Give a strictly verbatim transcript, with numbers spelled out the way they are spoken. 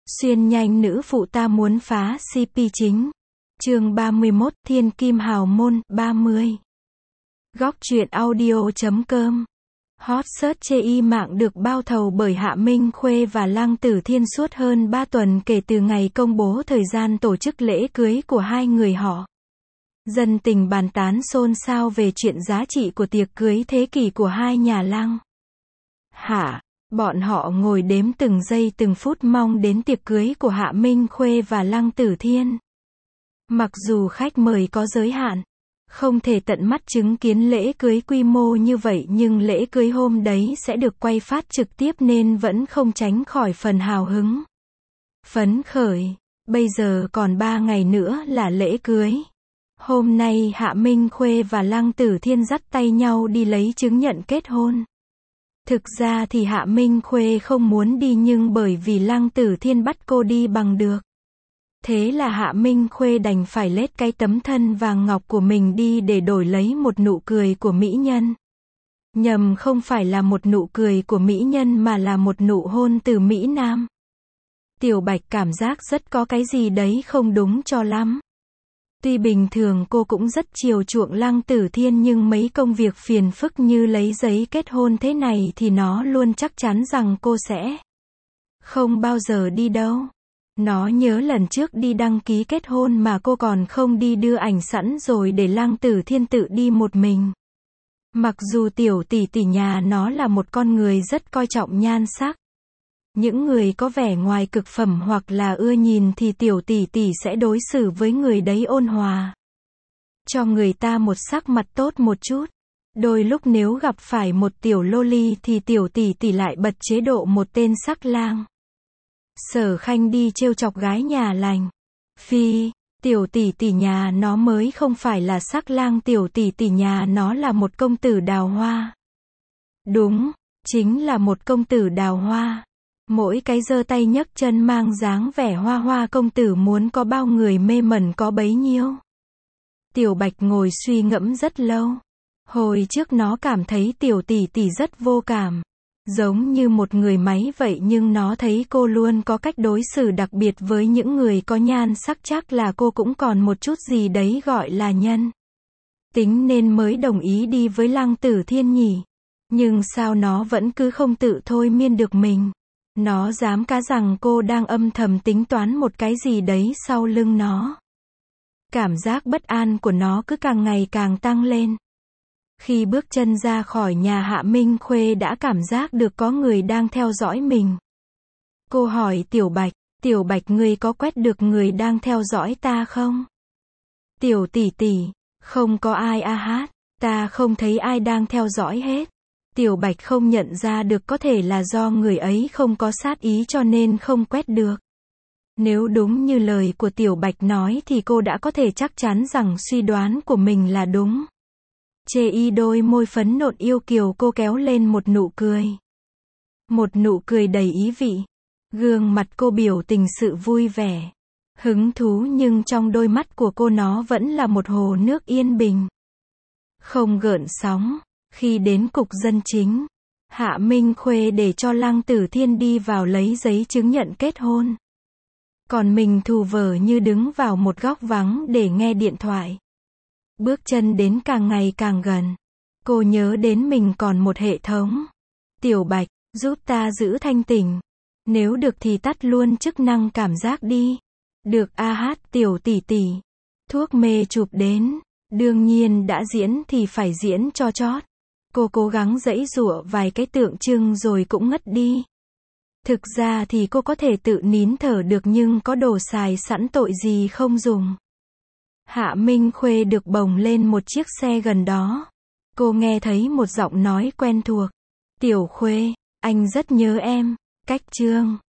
Xuyên nhanh nữ phụ ta muốn phá xê pê chính. Chương ba mươi mốt, Thiên Kim Hào Môn, ba mươi. Góc truyện audio chấm com. Hot search chê y mạng được bao thầu bởi Hạ Minh Khuê và Lăng Tử Thiên suốt hơn ba tuần kể từ ngày công bố thời gian tổ chức lễ cưới của hai người họ. Dân tình bàn tán xôn xao về chuyện giá trị của tiệc cưới thế kỷ của hai nhà Lăng. Hạ. Bọn họ ngồi đếm từng giây từng phút mong đến tiệc cưới của Hạ Minh Khuê và Lăng Tử Thiên. Mặc dù khách mời có giới hạn, không thể tận mắt chứng kiến lễ cưới quy mô như vậy, nhưng lễ cưới hôm đấy sẽ được quay phát trực tiếp nên vẫn không tránh khỏi phần hào hứng. Phấn khởi, bây giờ còn ba ngày nữa là lễ cưới. Hôm nay Hạ Minh Khuê và Lăng Tử Thiên dắt tay nhau đi lấy chứng nhận kết hôn. Thực ra thì Hạ Minh Khuê không muốn đi, nhưng bởi vì Lăng Tử Thiên bắt cô đi bằng được. Thế là Hạ Minh Khuê đành phải lết cái tấm thân vàng ngọc của mình đi để đổi lấy một nụ cười của mỹ nhân. Nhầm, không phải là một nụ cười của mỹ nhân mà là một nụ hôn từ Mỹ Nam. Tiểu Bạch cảm giác rất có cái gì đấy không đúng cho lắm. Tuy bình thường cô cũng rất chiều chuộng Lăng Tử Thiên, nhưng mấy công việc phiền phức như lấy giấy kết hôn thế này thì nó luôn chắc chắn rằng cô sẽ không bao giờ đi đâu. Nó nhớ lần trước đi đăng ký kết hôn mà cô còn không đi đưa ảnh sẵn rồi để Lăng Tử Thiên tự đi một mình. Mặc dù tiểu tỷ tỷ nhà nó là một con người rất coi trọng nhan sắc. Những người có vẻ ngoài cực phẩm hoặc là ưa nhìn thì tiểu tỷ tỷ sẽ đối xử với người đấy ôn hòa, cho người ta một sắc mặt tốt một chút. Đôi lúc nếu gặp phải một tiểu loli thì tiểu tỷ tỷ lại bật chế độ một tên sắc lang. Sở Khanh đi trêu chọc gái nhà lành. Phi, tiểu tỷ tỷ nhà nó mới không phải là sắc lang, tiểu tỷ tỷ nhà nó là một công tử đào hoa. Đúng, chính là một công tử đào hoa. Mỗi cái giơ tay nhấc chân mang dáng vẻ hoa hoa công tử, muốn có bao người mê mẩn có bấy nhiêu. Tiểu Bạch ngồi suy ngẫm rất lâu. Hồi trước nó cảm thấy tiểu tỷ tỷ rất vô cảm, giống như một người máy vậy, nhưng nó thấy cô luôn có cách đối xử đặc biệt với những người có nhan sắc, chắc là cô cũng còn một chút gì đấy gọi là nhân tính nên mới đồng ý đi với Lăng Tử Thiên nhỉ. Nhưng sao nó vẫn cứ không tự thôi miên được mình. Nó dám cá rằng cô đang âm thầm tính toán một cái gì đấy sau lưng nó. Cảm giác bất an của nó cứ càng ngày càng tăng lên. Khi bước chân ra khỏi nhà, Hạ Minh Khuê đã cảm giác được có người đang theo dõi mình. Cô hỏi Tiểu Bạch, Tiểu Bạch, ngươi có quét được người đang theo dõi ta không? Tiểu tỷ tỷ, không có ai a hát, ta không thấy ai đang theo dõi hết. Tiểu Bạch không nhận ra được, có thể là do người ấy không có sát ý cho nên không quét được. Nếu đúng như lời của Tiểu Bạch nói thì cô đã có thể chắc chắn rằng suy đoán của mình là đúng. Chê y đôi môi phấn nộn yêu kiều, cô kéo lên một nụ cười. Một nụ cười đầy ý vị. Gương mặt cô biểu tình sự vui vẻ, hứng thú, nhưng trong đôi mắt của cô nó vẫn là một hồ nước yên bình, không gợn sóng. Khi đến cục dân chính, Hạ Minh Khuê để cho Lăng Tử Thiên đi vào lấy giấy chứng nhận kết hôn. Còn mình thù vờ như đứng vào một góc vắng để nghe điện thoại. Bước chân đến càng ngày càng gần. Cô nhớ đến mình còn một hệ thống. Tiểu Bạch, giúp ta giữ thanh tỉnh. Nếu được thì tắt luôn chức năng cảm giác đi. Được a hát tiểu tỷ tỷ. Thuốc mê chụp đến. Đương nhiên đã diễn thì phải diễn cho chót. Cô cố gắng giãy giụa vài cái tượng trưng rồi cũng ngất đi. Thực ra thì cô có thể tự nín thở được, nhưng có đồ xài sẵn tội gì không dùng. Hạ Minh Khuê được bồng lên một chiếc xe gần đó. Cô nghe thấy một giọng nói quen thuộc. Tiểu Khuê, anh rất nhớ em. Cách chương